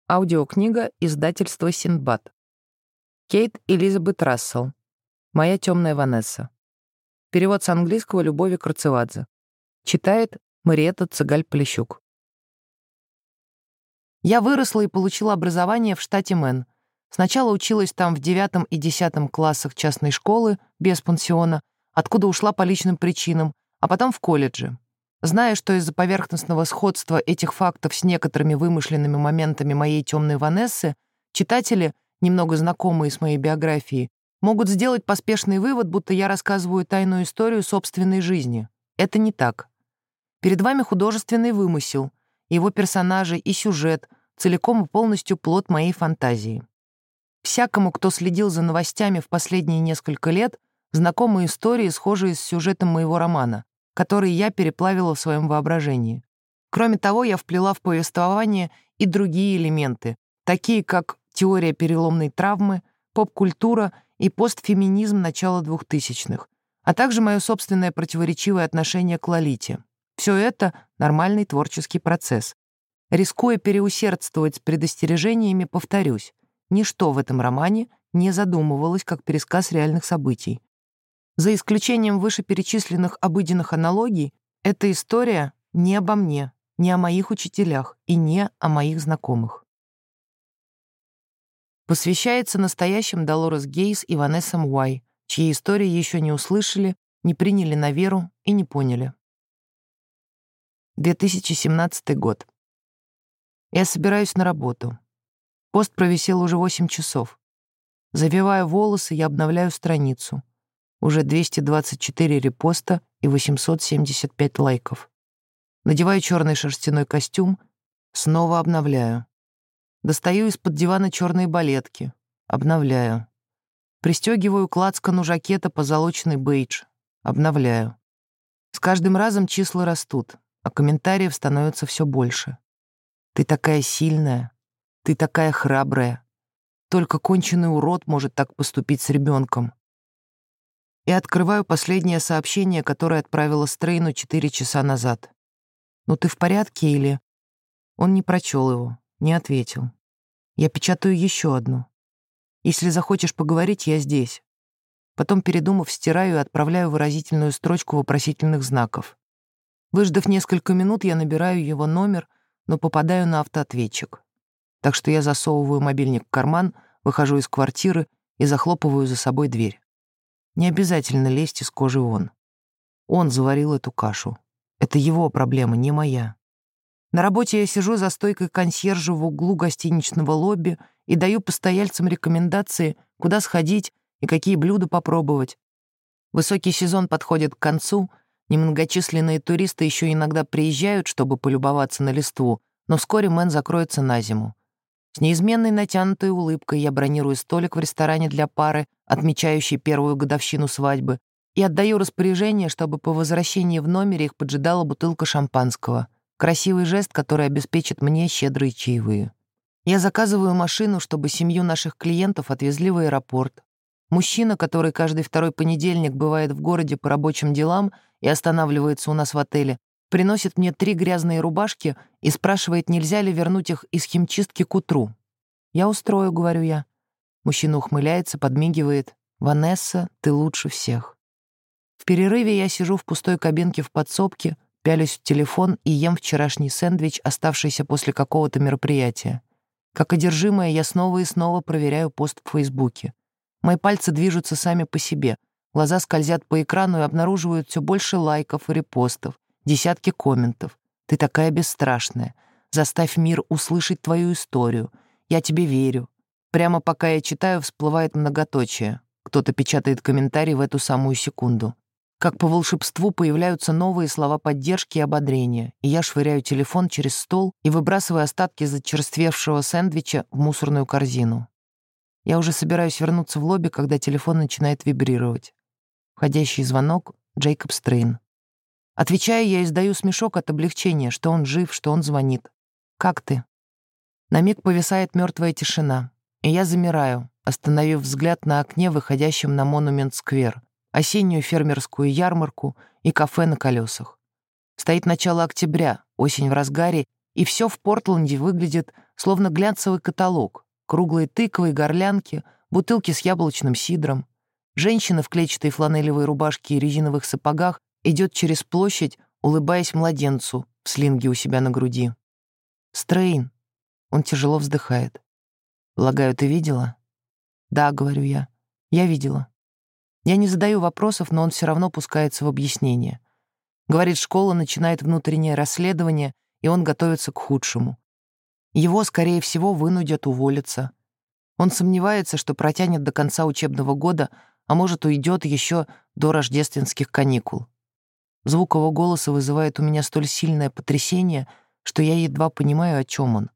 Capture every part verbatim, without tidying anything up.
Аудиокнига издательства «Синдбад». Кейт Элизабет Рассел. «Моя темная Ванесса». Перевод с английского Любови Крацевадзе. Читает Мариетта Цыгаль-Полищук. Я выросла и получила образование в штате Мэн. Сначала училась там в девятом и десятом классах частной школы, без пансиона, откуда ушла по личным причинам, а потом в колледже. Зная, что из-за поверхностного сходства этих фактов с некоторыми вымышленными моментами моей темной Ванессы, читатели, немного знакомые с моей биографией, могут сделать поспешный вывод, будто я рассказываю тайную историю собственной жизни. Это не так. Перед вами художественный вымысел, его персонажи и сюжет, целиком и полностью плод моей фантазии. Всякому, кто следил за новостями в последние несколько лет, знакомы истории, схожие с сюжетом моего романа, который я переплавила в своем воображении. Кроме того, я вплела в повествование и другие элементы, такие как теория переломной травмы, поп-культура и постфеминизм начала двухтысячных, а также мое собственное противоречивое отношение к Лолите. Все это — нормальный творческий процесс. Рискуя переусердствовать с предостережениями, повторюсь, ничто в этом романе не задумывалось как пересказ реальных событий. За исключением вышеперечисленных обыденных аналогий, эта история не обо мне, не о моих учителях и не о моих знакомых. Посвящается настоящим Долорес Гейс и Ванессам Уай, чьи истории еще не услышали, не приняли на веру и не поняли. две тысячи семнадцатый год. Я собираюсь на работу. Пост провисел уже восемь часов. Завивая волосы, я обновляю страницу. Уже двести двадцать четыре репоста и восемьсот семьдесят пять лайков. Надеваю черный шерстяной костюм, снова обновляю. Достаю из-под дивана черные балетки, обновляю. Пристегиваю к лацкану жакета позолоченный бейдж, обновляю. С каждым разом числа растут, а комментариев становится все больше. Ты такая сильная, ты такая храбрая. Только конченый урод может так поступить с ребенком. И открываю последнее сообщение, которое отправила Стрейну четыре часа назад. «Ну ты в порядке или...» Он не прочел его, не ответил. Я печатаю еще одну. «Если захочешь поговорить, я здесь». Потом, передумав, стираю и отправляю выразительную строчку вопросительных знаков. Выждав несколько минут, я набираю его номер, но попадаю на автоответчик. Так что я засовываю мобильник в карман, выхожу из квартиры и захлопываю за собой дверь. Не обязательно лезть из кожи вон. Он заварил эту кашу. Это его проблема, не моя. На работе я сижу за стойкой консьержа в углу гостиничного лобби и даю постояльцам рекомендации, куда сходить и какие блюда попробовать. Высокий сезон подходит к концу, немногочисленные туристы еще иногда приезжают, чтобы полюбоваться на листву, но вскоре Мэн закроется на зиму. С неизменной натянутой улыбкой я бронирую столик в ресторане для пары, отмечающей первую годовщину свадьбы, и отдаю распоряжение, чтобы по возвращении в номере их поджидала бутылка шампанского. Красивый жест, который обеспечит мне щедрые чаевые. Я заказываю машину, чтобы семью наших клиентов отвезли в аэропорт. Мужчина, который каждый второй понедельник бывает в городе по рабочим делам и останавливается у нас в отеле, приносит мне три грязные рубашки и спрашивает, нельзя ли вернуть их из химчистки к утру. «Я устрою», — говорю я. Мужчина ухмыляется, подмигивает. «Ванесса, ты лучше всех». В перерыве я сижу в пустой кабинке в подсобке, пялюсь в телефон и ем вчерашний сэндвич, оставшийся после какого-то мероприятия. Как одержимая, я снова и снова проверяю пост в Фейсбуке. Мои пальцы движутся сами по себе. Глаза скользят по экрану и обнаруживают все больше лайков и репостов, десятки комментов. «Ты такая бесстрашная. Заставь мир услышать твою историю. Я тебе верю». Прямо пока я читаю, всплывает многоточие. Кто-то печатает комментарий в эту самую секунду. Как по волшебству появляются новые слова поддержки и ободрения, и я швыряю телефон через стол и выбрасываю остатки зачерствевшего сэндвича в мусорную корзину. Я уже собираюсь вернуться в лобби, когда телефон начинает вибрировать. Входящий звонок — Джейкоб Стрейн. Отвечая, я издаю смешок от облегчения, что он жив, что он звонит. «Как ты?» На миг повисает мертвая тишина, и я замираю, остановив взгляд на окне, выходящем на Монумент-сквер, осеннюю фермерскую ярмарку и кафе на колесах. Стоит начало октября, осень в разгаре, и все в Портленде выглядит словно глянцевый каталог. Круглые тыквы и горлянки, бутылки с яблочным сидром. Женщина в клетчатой фланелевой рубашке и резиновых сапогах идет через площадь, улыбаясь младенцу в слинге у себя на груди. «Стрейн». Он тяжело вздыхает. «Полагаю, ты видела?» «Да», — говорю я. «Я видела». Я не задаю вопросов, но он все равно пускается в объяснение. Говорит, школа начинает внутреннее расследование, и он готовится к худшему. Его, скорее всего, вынудят уволиться. Он сомневается, что протянет до конца учебного года, а может, уйдет еще до рождественских каникул. Звук его голоса вызывает у меня столь сильное потрясение, что я едва понимаю, о чем он.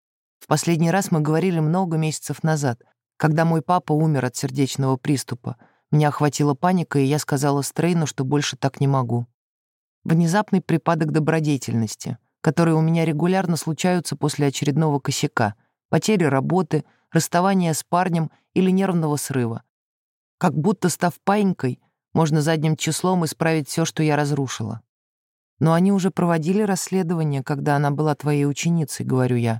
В последний раз мы говорили много месяцев назад, когда мой папа умер от сердечного приступа. Меня охватила паника, и я сказала Стрейну, что больше так не могу. Внезапный припадок добродетельности, которые у меня регулярно случаются после очередного косяка, потери работы, расставания с парнем или нервного срыва. Как будто, став паинькой, можно задним числом исправить все, что я разрушила. Но они уже проводили расследование, когда она была твоей ученицей, говорю я.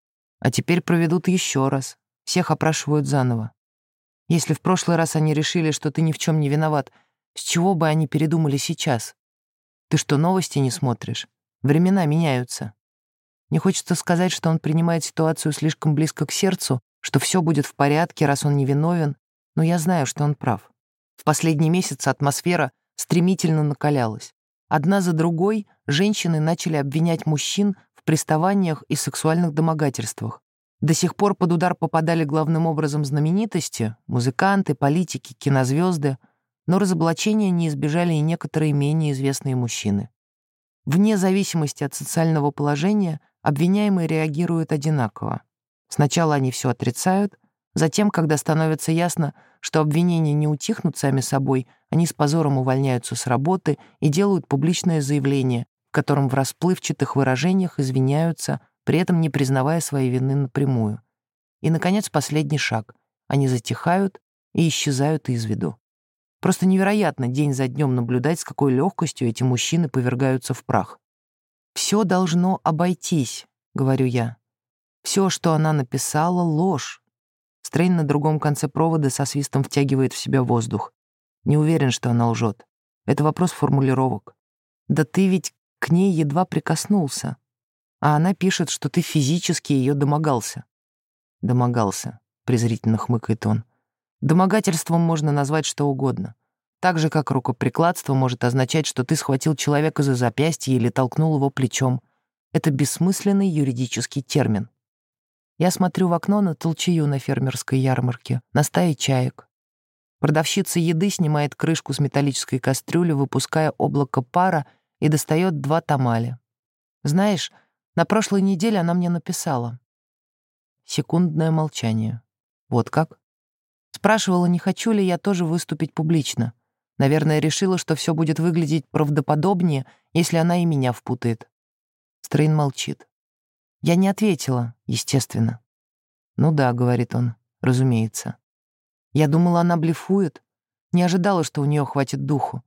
А теперь проведут еще раз. Всех опрашивают заново. Если в прошлый раз они решили, что ты ни в чем не виноват, с чего бы они передумали сейчас? Ты что, новости не смотришь? Времена меняются. Мне хочется сказать, что он принимает ситуацию слишком близко к сердцу, что все будет в порядке, раз он невиновен, но я знаю, что он прав. В последние месяцы атмосфера стремительно накалялась. Одна за другой женщины начали обвинять мужчин в приставаниях и сексуальных домогательствах. До сих пор под удар попадали главным образом знаменитости, музыканты, политики, кинозвезды, но разоблачения не избежали и некоторые менее известные мужчины. Вне зависимости от социального положения обвиняемые реагируют одинаково. Сначала они все отрицают, затем, когда становится ясно, что обвинения не утихнут сами собой, они с позором увольняются с работы и делают публичное заявление, в котором в расплывчатых выражениях извиняются, при этом не признавая своей вины напрямую. И, наконец, последний шаг. Они затихают и исчезают из виду. Просто невероятно день за днем наблюдать, с какой легкостью эти мужчины повергаются в прах. «Все должно обойтись», — говорю я. «Все, что она написала, — ложь». Стрейн на другом конце провода со свистом втягивает в себя воздух. Не уверен, что она лжет. Это вопрос формулировок. «Да ты ведь к ней едва прикоснулся». А она пишет, что ты физически ее домогался. «Домогался», — презрительно хмыкает он. «Домогательством можно назвать что угодно. Так же, как рукоприкладство может означать, что ты схватил человека за запястье или толкнул его плечом. Это бессмысленный юридический термин. Я смотрю в окно на толчею на фермерской ярмарке, на стаи чаек. Продавщица еды снимает крышку с металлической кастрюли, выпуская облако пара, и достает два тамали. Знаешь, на прошлой неделе она мне написала. Секундное молчание. Вот как? Спрашивала, не хочу ли я тоже выступить публично. Наверное, решила, что все будет выглядеть правдоподобнее, если она и меня впутает. Стрейн молчит. Я не ответила, естественно. «Ну да», — говорит он, — «разумеется». Я думала, она блефует. Не ожидала, что у нее хватит духу.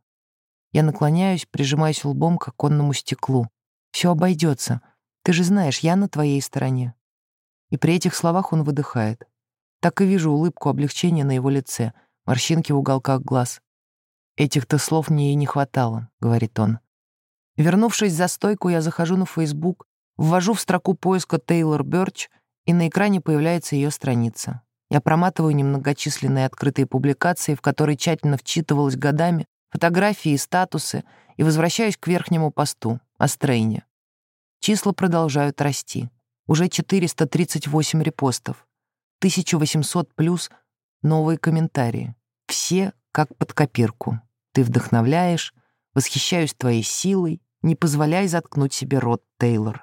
Я наклоняюсь, прижимаюсь лбом к оконному стеклу. «Все обойдется. Ты же знаешь, я на твоей стороне». И при этих словах он выдыхает. Так и вижу улыбку облегчения на его лице, морщинки в уголках глаз. «Этих-то слов мне и не хватало», — говорит он. Вернувшись за стойку, я захожу на Facebook, ввожу в строку поиска Тейлор Бёрч, и на экране появляется ее страница. Я проматываю немногочисленные открытые публикации, в которые тщательно вчитывалась годами, фотографии и статусы, и возвращаюсь к верхнему посту, о Стрейне. Числа продолжают расти. Уже четыреста тридцать восемь репостов. тысяча восемьсот плюс новые комментарии. Все как под копирку. Ты вдохновляешь, восхищаюсь твоей силой, не позволяй заткнуть себе рот, Тейлор.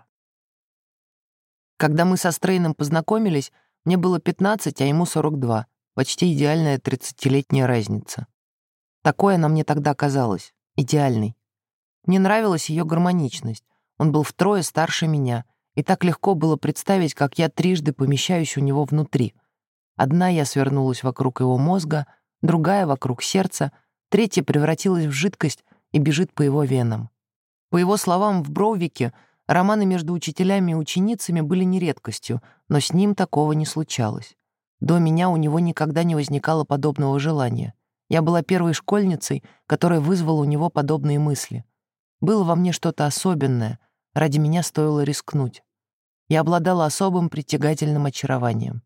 Когда мы со Стрейном познакомились, мне было пятнадцать, а ему сорок два. Почти идеальная тридцатилетняя разница. Такой она мне тогда казалась. Идеальной. Мне нравилась ее гармоничность. Он был втрое старше меня, и так легко было представить, как я трижды помещаюсь у него внутри. Одна я свернулась вокруг его мозга, другая — вокруг сердца, третья превратилась в жидкость и бежит по его венам. По его словам, в Броувике Романы между учителями и ученицами были не редкостью, но с ним такого не случалось. До меня у него никогда не возникало подобного желания. Я была первой школьницей, которая вызвала у него подобные мысли. Было во мне что-то особенное, ради меня стоило рискнуть. Я обладала особым притягательным очарованием.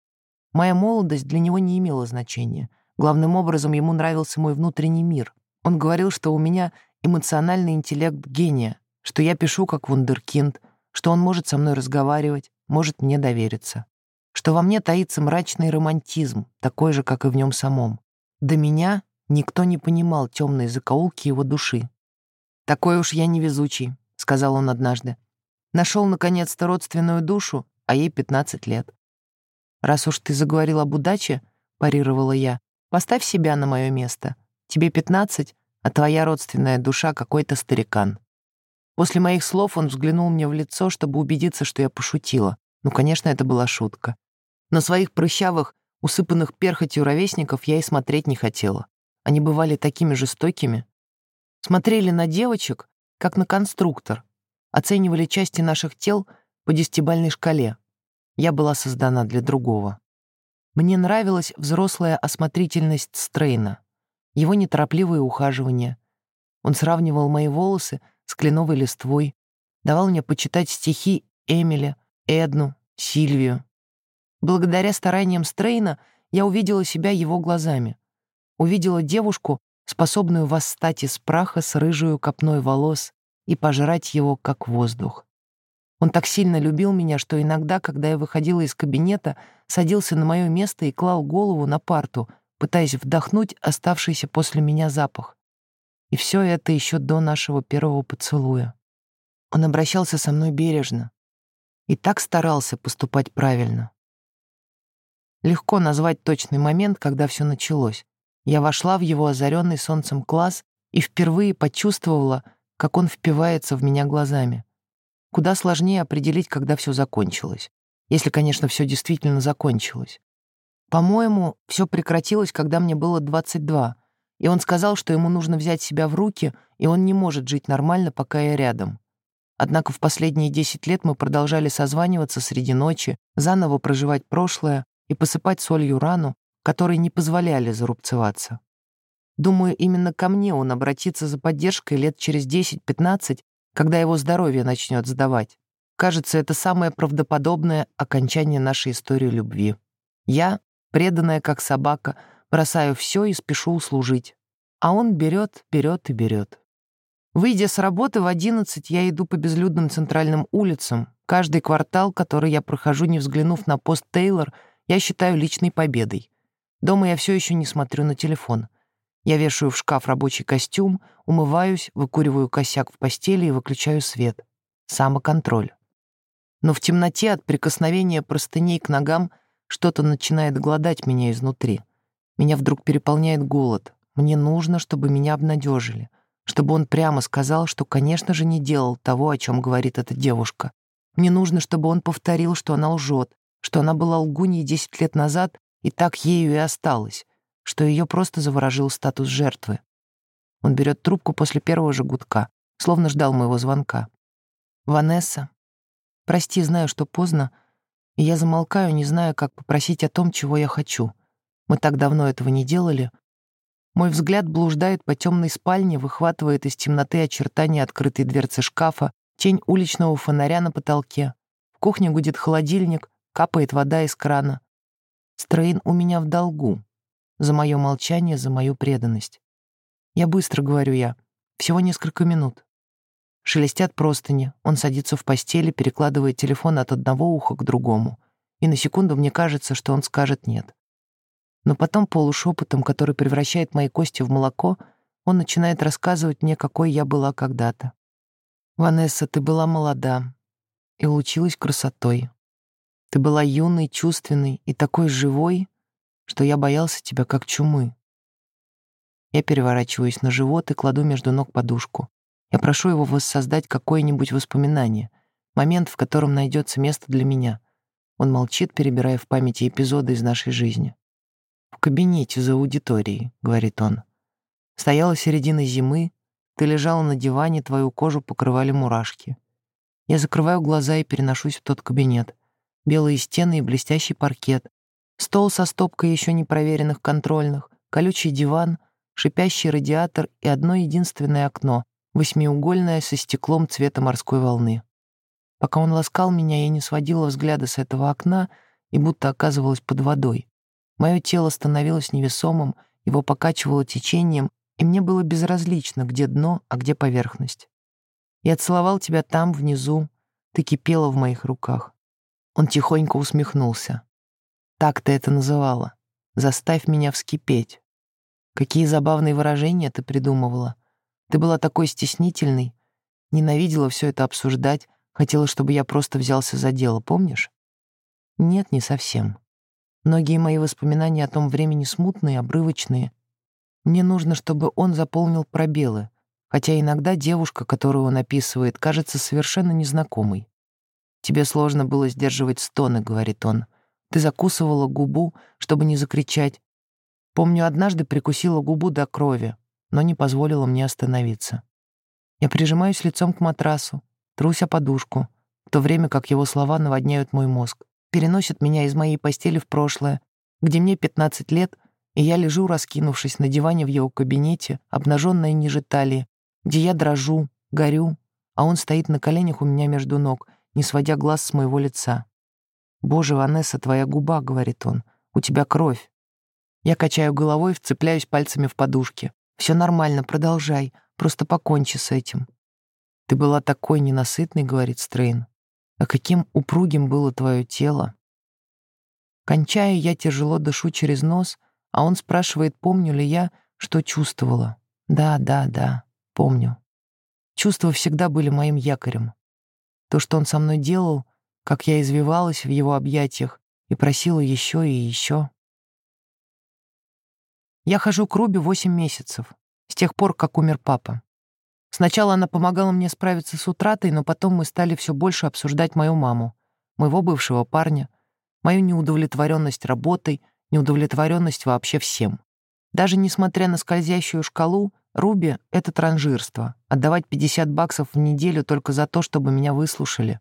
Моя молодость для него не имела значения. Главным образом ему нравился мой внутренний мир. Он говорил, что у меня эмоциональный интеллект гения, что я пишу как вундеркинд, что он может со мной разговаривать, может мне довериться, что во мне таится мрачный романтизм, такой же, как и в нем самом. До меня никто не понимал темные закоулки его души. «Такой уж я невезучий», — сказал он однажды. «Нашел, наконец-то, родственную душу, а ей пятнадцать лет». «Раз уж ты заговорил об удаче», — парировала я, — «поставь себя на мое место. Тебе пятнадцать, а твоя родственная душа — какой-то старикан». После моих слов он взглянул мне в лицо, чтобы убедиться, что я пошутила. Ну, конечно, это была шутка. На своих прыщавых, усыпанных перхотью ровесников я и смотреть не хотела. Они бывали такими жестокими. Смотрели на девочек, как на конструктор. Оценивали части наших тел по десятибалльной шкале. Я была создана для другого. Мне нравилась взрослая осмотрительность Стрейна, его неторопливые ухаживания. Он сравнивал мои волосы с кленовой листвой, давал мне почитать стихи Эмиля, Эдну, Сильвию. Благодаря стараниям Стрейна я увидела себя его глазами. Увидела девушку, способную восстать из праха с рыжую копной волос и пожрать его, как воздух. Он так сильно любил меня, что иногда, когда я выходила из кабинета, садился на мое место и клал голову на парту, пытаясь вдохнуть оставшийся после меня запах. И все это еще до нашего первого поцелуя. Он обращался со мной бережно и так старался поступать правильно. Легко назвать точный момент, когда все началось. Я вошла в его озаренный солнцем класс и впервые почувствовала, как он впивается в меня глазами. Куда сложнее определить, когда все закончилось. Если, конечно, все действительно закончилось. По-моему, все прекратилось, когда мне было двадцать два, и он сказал, что ему нужно взять себя в руки, и он не может жить нормально, пока я рядом. Однако в последние десять лет мы продолжали созваниваться среди ночи, заново проживать прошлое и посыпать солью рану, которые не позволяли зарубцеваться. Думаю, именно ко мне он обратится за поддержкой лет через десять-пятнадцать, когда его здоровье начнет сдавать. Кажется, это самое правдоподобное окончание нашей истории любви. Я, преданная как собака, бросаю все и спешу услужить. А он берет, берет и берет. Выйдя с работы в одиннадцать, я иду по безлюдным центральным улицам. Каждый квартал, который я прохожу, не взглянув на пост Тейлор, я считаю личной победой. Дома я все еще не смотрю на телефон. Я вешаю в шкаф рабочий костюм, умываюсь, выкуриваю косяк в постели и выключаю свет. Самоконтроль. Но в темноте от прикосновения простыней к ногам что-то начинает глодать меня изнутри. Меня вдруг переполняет голод. Мне нужно, чтобы меня обнадежили, чтобы он прямо сказал, что, конечно же, не делал того, о чем говорит эта девушка. Мне нужно, чтобы он повторил, что она лжет, что она была лгуньей десять лет назад и так ею и осталась, что ее просто заворожил статус жертвы. Он берет трубку после первого же гудка, словно ждал моего звонка. «Ванесса, прости, знаю, что поздно, и я замолкаю, не зная, как попросить о том, чего я хочу. Мы так давно этого не делали». Мой взгляд блуждает по темной спальне, выхватывает из темноты очертания открытой дверцы шкафа, тень уличного фонаря на потолке. В кухне гудит холодильник, капает вода из крана. Стрейн у меня в долгу. За мое молчание, за мою преданность. Я быстро, говорю я. Всего несколько минут. Шелестят простыни. Он садится в постели, перекладывает телефон от одного уха к другому. И на секунду мне кажется, что он скажет «нет». Но потом полушепотом, который превращает мои кости в молоко, он начинает рассказывать мне, какой я была когда-то. «Ванесса, ты была молода и лучилась красотой. Ты была юной, чувственной и такой живой, что я боялся тебя как чумы». Я переворачиваюсь на живот и кладу между ног подушку. Я прошу его воссоздать какое-нибудь воспоминание, момент, в котором найдется место для меня. Он молчит, перебирая в памяти эпизоды из нашей жизни. «В кабинете за аудиторией», — говорит он. «Стояла середина зимы, ты лежала на диване, твою кожу покрывали мурашки. Я закрываю глаза и переношусь в тот кабинет. Белые стены и блестящий паркет. Стол со стопкой еще не проверенных контрольных, колючий диван, шипящий радиатор и одно единственное окно, восьмиугольное со стеклом цвета морской волны. Пока он ласкал меня, я не сводила взгляда с этого окна и будто оказывалась под водой. Мое тело становилось невесомым, его покачивало течением, и мне было безразлично, где дно, а где поверхность. Я целовал тебя там, внизу, ты кипела в моих руках. Он тихонько усмехнулся. Так ты это называла. Заставь меня вскипеть. Какие забавные выражения ты придумывала. Ты была такой стеснительной, ненавидела все это обсуждать, хотела, чтобы я просто взялся за дело, помнишь? Нет, не совсем. Многие мои воспоминания о том времени смутные, обрывочные. Мне нужно, чтобы он заполнил пробелы, хотя иногда девушка, которую он описывает, кажется совершенно незнакомой. «Тебе сложно было сдерживать стоны», — говорит он. «Ты закусывала губу, чтобы не закричать. Помню, однажды прикусила губу до крови, но не позволила мне остановиться. Я прижимаюсь лицом к матрасу, трусь о подушку, в то время как его слова наводняют мой мозг, переносят меня из моей постели в прошлое, где мне пятнадцать лет, и я лежу, раскинувшись на диване в его кабинете, обнаженная ниже талии, где я дрожу, горю, а он стоит на коленях у меня между ног, не сводя глаз с моего лица. «Боже, Ванесса, твоя губа», — говорит он, — «у тебя кровь». Я качаю головой, вцепляюсь пальцами в подушки. «Все нормально, продолжай, просто покончи с этим». «Ты была такой ненасытной», — говорит Стрейн. «А каким упругим было твое тело». Кончая, я тяжело дышу через нос, а он спрашивает, помню ли я, что чувствовала. Да, да, да, помню. Чувства всегда были моим якорем. То, что он со мной делал, как я извивалась в его объятиях и просила еще и еще. Я хожу к Руби восемь месяцев, с тех пор, как умер папа. Сначала она помогала мне справиться с утратой, но потом мы стали все больше обсуждать мою маму, моего бывшего парня, мою неудовлетворенность работой, неудовлетворенность вообще всем. Даже несмотря на скользящую шкалу, Руби — это транжирство, отдавать пятьдесят баксов в неделю только за то, чтобы меня выслушали.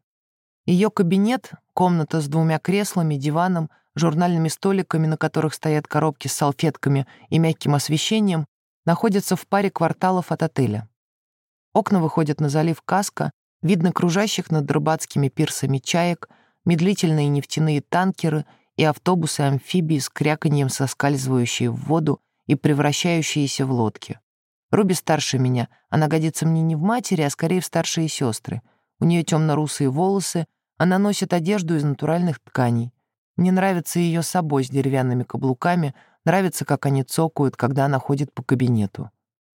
Ее кабинет, комната с двумя креслами, диваном, журнальными столиками, на которых стоят коробки с салфетками и мягким освещением, находится в паре кварталов от отеля. Окна выходят на залив Каска, видно кружащих над рыбацкими пирсами чаек, медлительные нефтяные танкеры и автобусы-амфибии с кряканьем соскальзывающие в воду и превращающиеся в лодки. Руби старше меня, она годится мне не в матери, а скорее в старшие сестры. У нее темно-русые волосы, она носит одежду из натуральных тканей. Мне нравится ее собой с деревянными каблуками, нравится, как они цокают, когда она ходит по кабинету.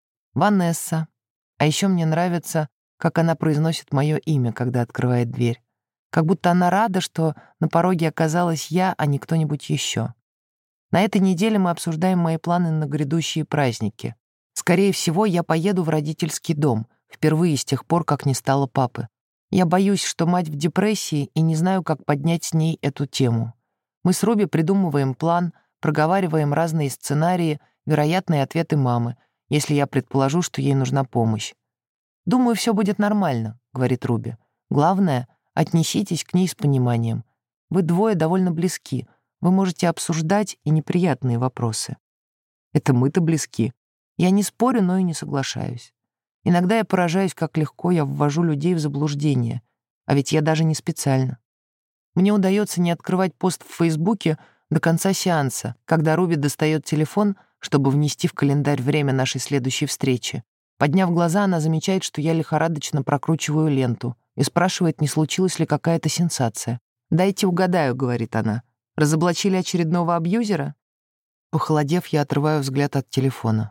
Ванесса. А еще мне нравится, как она произносит мое имя, когда открывает дверь. Как будто она рада, что на пороге оказалась я, а не кто-нибудь еще. На этой неделе мы обсуждаем мои планы на грядущие праздники. Скорее всего, я поеду в родительский дом, впервые с тех пор, как не стало папы. Я боюсь, что мать в депрессии, и не знаю, как поднять с ней эту тему. Мы с Руби придумываем план, проговариваем разные сценарии, вероятные ответы мамы, если я предположу, что ей нужна помощь. «Думаю, все будет нормально», — говорит Руби. «Главное, отнеситесь к ней с пониманием. Вы двое довольно близки, вы можете обсуждать и неприятные вопросы». Это мы-то близки. Я не спорю, но и не соглашаюсь. Иногда я поражаюсь, как легко я ввожу людей в заблуждение, а ведь я даже не специально. Мне удается не открывать пост в Фейсбуке до конца сеанса, когда Руби достает телефон, чтобы внести в календарь время нашей следующей встречи. Подняв глаза, она замечает, что я лихорадочно прокручиваю ленту и спрашивает, не случилась ли какая-то сенсация. «Дайте угадаю», — говорит она. «Разоблачили очередного абьюзера?» Похолодев, я отрываю взгляд от телефона.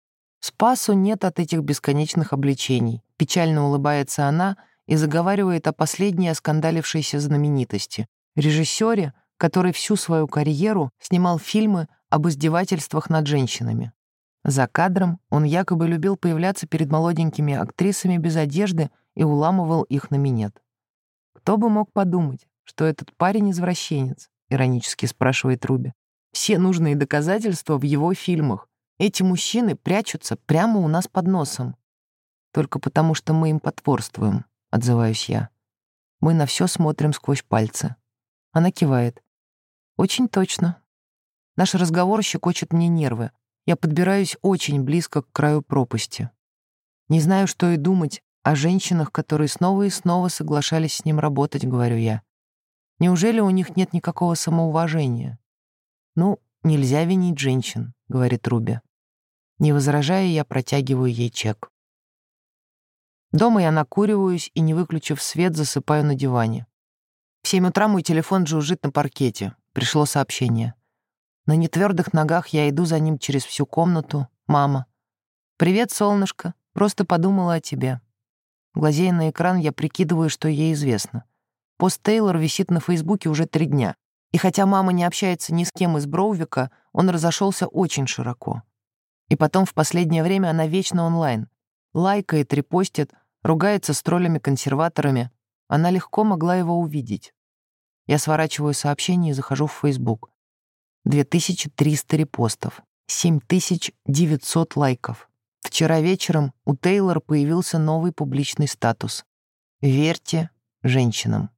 Спасу нет от этих бесконечных обличений. Печально улыбается она и заговаривает о последней оскандалившейся знаменитости — режиссере, который всю свою карьеру снимал фильмы об издевательствах над женщинами. За кадром он якобы любил появляться перед молоденькими актрисами без одежды и уламывал их на минет. «Кто бы мог подумать, что этот парень извращенец?» — иронически спрашивает Руби. «Все нужные доказательства в его фильмах. Эти мужчины прячутся прямо у нас под носом». «Только потому, что мы им потворствуем», — отзываюсь я. Мы на все смотрим сквозь пальцы. Она кивает. Очень точно. Наш разговор щекочет мне нервы. Я подбираюсь очень близко к краю пропасти. Не знаю, что и думать о женщинах, которые снова и снова соглашались с ним работать, говорю я. Неужели у них нет никакого самоуважения? Ну, нельзя винить женщин, говорит Руби. Не возражая, я протягиваю ей чек. Дома я накуриваюсь и, не выключив свет, засыпаю на диване. В семь утра мой телефон жужжит на паркете. Пришло сообщение. На нетвердых ногах я иду за ним через всю комнату. Мама. «Привет, солнышко. Просто подумала о тебе». Глазея на экран, я прикидываю, что ей известно. Пост Тейлор висит на Фейсбуке уже три дня. И хотя мама не общается ни с кем из Броувика, он разошелся очень широко. И потом в последнее время она вечно онлайн. Лайкает, репостит, ругается с троллями-консерваторами. Она легко могла его увидеть. Я сворачиваю сообщение и захожу в Фейсбук. две тысячи триста репостов, семь тысяч девятьсот лайков. Вчера вечером у Тейлор появился новый публичный статус. «Верьте женщинам».